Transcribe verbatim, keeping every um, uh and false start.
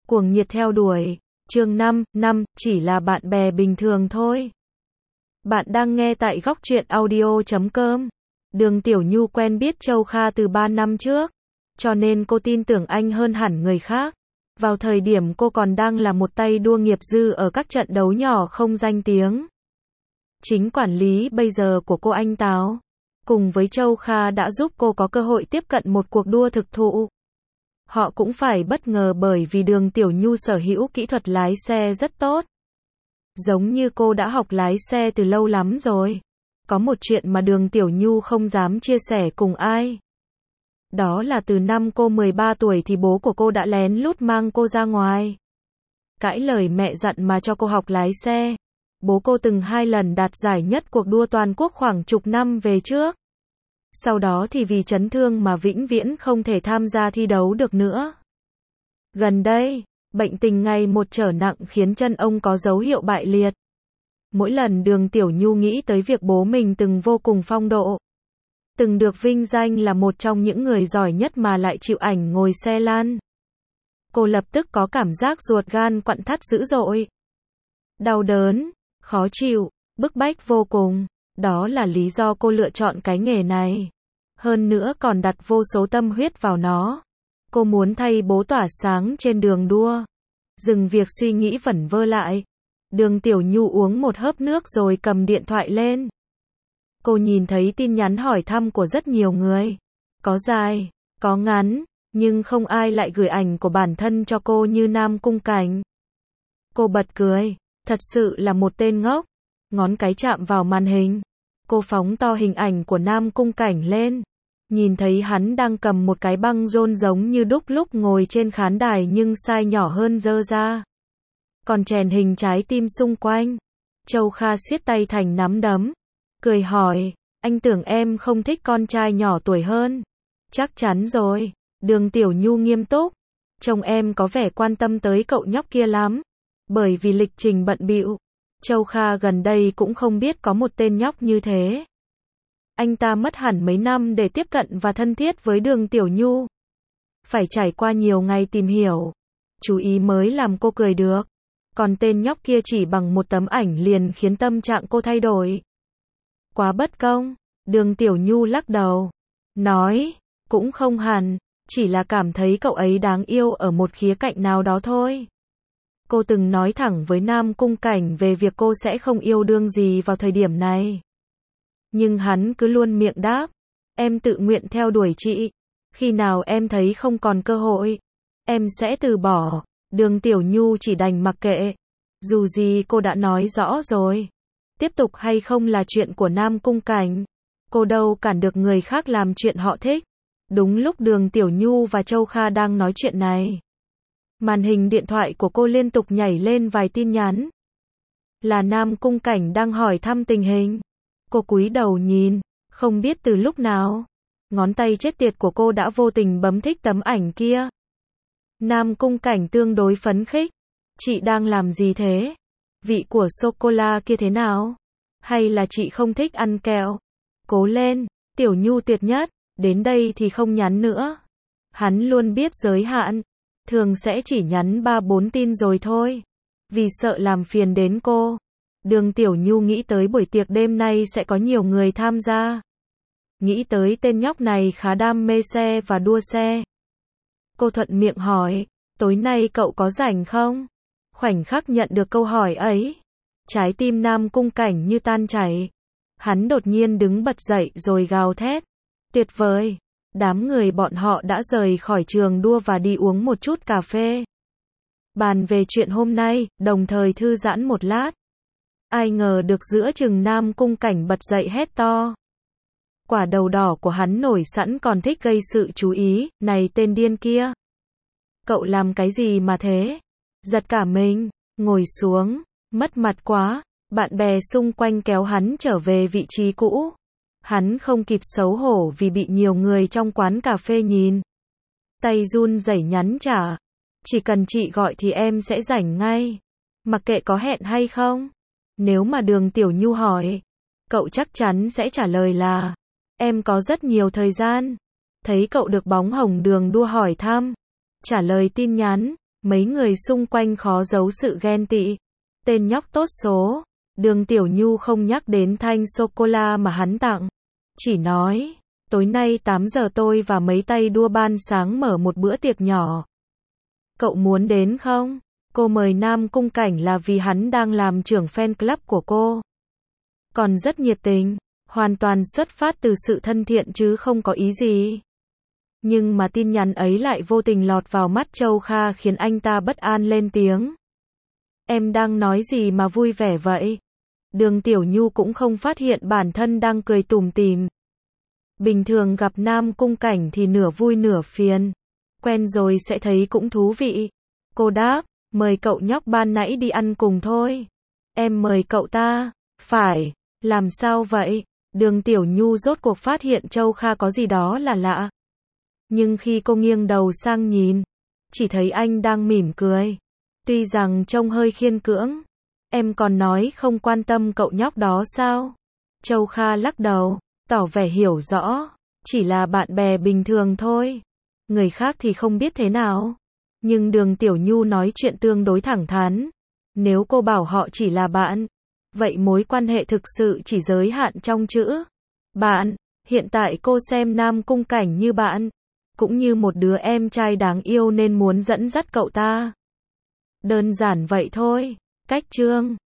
Cuồng nhiệt theo đuổi. Chương năm, năm, chỉ là bạn bè bình thường thôi. Bạn đang nghe tại góc truyện audio chấm com. Đường Tiểu Nhu quen biết Châu Kha từ ba năm trước, cho nên cô tin tưởng anh hơn hẳn người khác. Vào thời điểm cô còn đang là một tay đua nghiệp dư ở các trận đấu nhỏ không danh tiếng. Chính quản lý bây giờ của cô anh Táo, cùng với Châu Kha đã giúp cô có cơ hội tiếp cận một cuộc đua thực thụ. Họ cũng phải bất ngờ bởi vì Đường Tiểu Nhu sở hữu kỹ thuật lái xe rất tốt. Giống như cô đã học lái xe từ lâu lắm rồi. Có một chuyện mà Đường Tiểu Nhu không dám chia sẻ cùng ai. Đó là từ năm cô mười ba tuổi thì bố của cô đã lén lút mang cô ra ngoài. Cãi lời mẹ dặn mà cho cô học lái xe. Bố cô từng hai lần đạt giải nhất cuộc đua toàn quốc khoảng chục năm về trước. Sau đó thì vì chấn thương mà vĩnh viễn không thể tham gia thi đấu được nữa. Gần đây, bệnh tình ngày một trở nặng khiến chân ông có dấu hiệu bại liệt. Mỗi lần Đường Tiểu Nhu nghĩ tới việc bố mình từng vô cùng phong độ, từng được vinh danh là một trong những người giỏi nhất mà lại chịu ảnh ngồi xe lăn, cô lập tức có cảm giác ruột gan quặn thắt dữ dội. Đau đớn, khó chịu, bức bách vô cùng. Đó là lý do cô lựa chọn cái nghề này. Hơn nữa còn đặt vô số tâm huyết vào nó. Cô muốn thay bố tỏa sáng trên đường đua. Dừng việc suy nghĩ vẩn vơ lại. Đường Tiểu Nhu uống một hớp nước rồi cầm điện thoại lên. Cô nhìn thấy tin nhắn hỏi thăm của rất nhiều người. Có dài, có ngắn, nhưng không ai lại gửi ảnh của bản thân cho cô như Nam Cung Cảnh. Cô bật cười, thật sự là một tên ngốc. Ngón cái chạm vào màn hình. Cô phóng to hình ảnh của Nam Cung Cảnh lên. Nhìn thấy hắn đang cầm một cái băng rôn giống như đúc lúc ngồi trên khán đài nhưng size nhỏ hơn dơ ra. Còn chèn hình trái tim xung quanh. Châu Kha siết tay thành nắm đấm. Cười hỏi, anh tưởng em không thích con trai nhỏ tuổi hơn. Chắc chắn rồi. Đường Tiểu Nhu nghiêm túc. Chồng em có vẻ quan tâm tới cậu nhóc kia lắm. Bởi vì lịch trình bận bịu. Châu Kha gần đây cũng không biết có một tên nhóc như thế. Anh ta mất hẳn mấy năm để tiếp cận và thân thiết với Đường Tiểu Nhu. Phải trải qua nhiều ngày tìm hiểu, chú ý mới làm cô cười được. Còn tên nhóc kia chỉ bằng một tấm ảnh liền khiến tâm trạng cô thay đổi. Quá bất công. Đường Tiểu Nhu lắc đầu. Nói, cũng không hẳn, chỉ là cảm thấy cậu ấy đáng yêu ở một khía cạnh nào đó thôi. Cô từng nói thẳng với Nam Cung Cảnh về việc cô sẽ không yêu đương gì vào thời điểm này. Nhưng hắn cứ luôn miệng đáp, em tự nguyện theo đuổi chị. Khi nào em thấy không còn cơ hội, em sẽ từ bỏ. Đường Tiểu Nhu chỉ đành mặc kệ. Dù gì cô đã nói rõ rồi. Tiếp tục hay không là chuyện của Nam Cung Cảnh. Cô đâu cản được người khác làm chuyện họ thích. Đúng lúc Đường Tiểu Nhu và Châu Kha đang nói chuyện này, màn hình điện thoại của cô liên tục nhảy lên vài tin nhắn. Là Nam Cung Cảnh đang hỏi thăm tình hình. Cô cúi đầu nhìn, không biết từ lúc nào, ngón tay chết tiệt của cô đã vô tình bấm thích tấm ảnh kia. Nam Cung Cảnh tương đối phấn khích. Chị đang làm gì thế? Vị của sô-cô-la kia thế nào? Hay là chị không thích ăn kẹo? Cố lên, Tiểu Nhu tuyệt nhất, đến đây thì không nhắn nữa. Hắn luôn biết giới hạn. Thường sẽ chỉ nhắn ba bốn tin rồi thôi. Vì sợ làm phiền đến cô. Đường Tiểu Nhu nghĩ tới buổi tiệc đêm nay sẽ có nhiều người tham gia. Nghĩ tới tên nhóc này khá đam mê xe và đua xe. Cô thuận miệng hỏi, tối nay cậu có rảnh không? Khoảnh khắc nhận được câu hỏi ấy, trái tim Nam Cung Cảnh như tan chảy. Hắn đột nhiên đứng bật dậy rồi gào thét. Tuyệt vời! Đám người bọn họ đã rời khỏi trường đua và đi uống một chút cà phê. Bàn về chuyện hôm nay, đồng thời thư giãn một lát. Ai ngờ được giữa chừng Nam Cung Cảnh bật dậy hét to. Quả đầu đỏ của hắn nổi sẵn còn thích gây sự chú ý, này tên điên kia. Cậu làm cái gì mà thế? Giật cả mình, ngồi xuống, mất mặt quá, bạn bè xung quanh kéo hắn trở về vị trí cũ. Hắn không kịp xấu hổ vì bị nhiều người trong quán cà phê nhìn. Tay run rẩy nhắn trả. Chỉ cần chị gọi thì em sẽ rảnh ngay. Mặc kệ có hẹn hay không. Nếu mà Đường Tiểu Nhu hỏi, cậu chắc chắn sẽ trả lời là, em có rất nhiều thời gian. Thấy cậu được bóng hồng đường đua hỏi thăm, trả lời tin nhắn, Mấy người xung quanh khó giấu sự ghen tị. Tên nhóc tốt số. Đường Tiểu Nhu không nhắc đến thanh sô-cô-la mà hắn tặng. Chỉ nói, tối nay tám giờ tôi và mấy tay đua ban sáng mở một bữa tiệc nhỏ. Cậu muốn đến không? Cô mời Nam Cung Cảnh là vì hắn đang làm trưởng fan club của cô. Còn rất nhiệt tình, hoàn toàn xuất phát từ sự thân thiện chứ không có ý gì. Nhưng mà tin nhắn ấy lại vô tình lọt vào mắt Châu Kha khiến anh ta bất an lên tiếng. Em đang nói gì mà vui vẻ vậy? Đường Tiểu Nhu cũng không phát hiện bản thân đang cười tủm tỉm. Bình thường gặp Nam Cung Cảnh thì nửa vui nửa phiền. Quen rồi sẽ thấy cũng thú vị. Cô đáp, mời cậu nhóc ban nãy đi ăn cùng thôi. Em mời cậu ta. Phải, làm sao vậy? Đường Tiểu Nhu rốt cuộc phát hiện Châu Kha có gì đó là lạ. Nhưng khi cô nghiêng đầu sang nhìn, chỉ thấy anh đang mỉm cười. Tuy rằng trông hơi khiên cưỡng. Em còn nói không quan tâm cậu nhóc đó sao? Châu Kha lắc đầu, tỏ vẻ hiểu rõ. Chỉ là bạn bè bình thường thôi. Người khác thì không biết thế nào. Nhưng Đường Tiểu Nhu nói chuyện tương đối thẳng thắn. Nếu cô bảo họ chỉ là bạn, vậy mối quan hệ thực sự chỉ giới hạn trong chữ bạn. Hiện tại cô xem Nam Cung Cảnh như bạn, cũng như một đứa em trai đáng yêu nên muốn dẫn dắt cậu ta. Đơn giản vậy thôi. Cách chương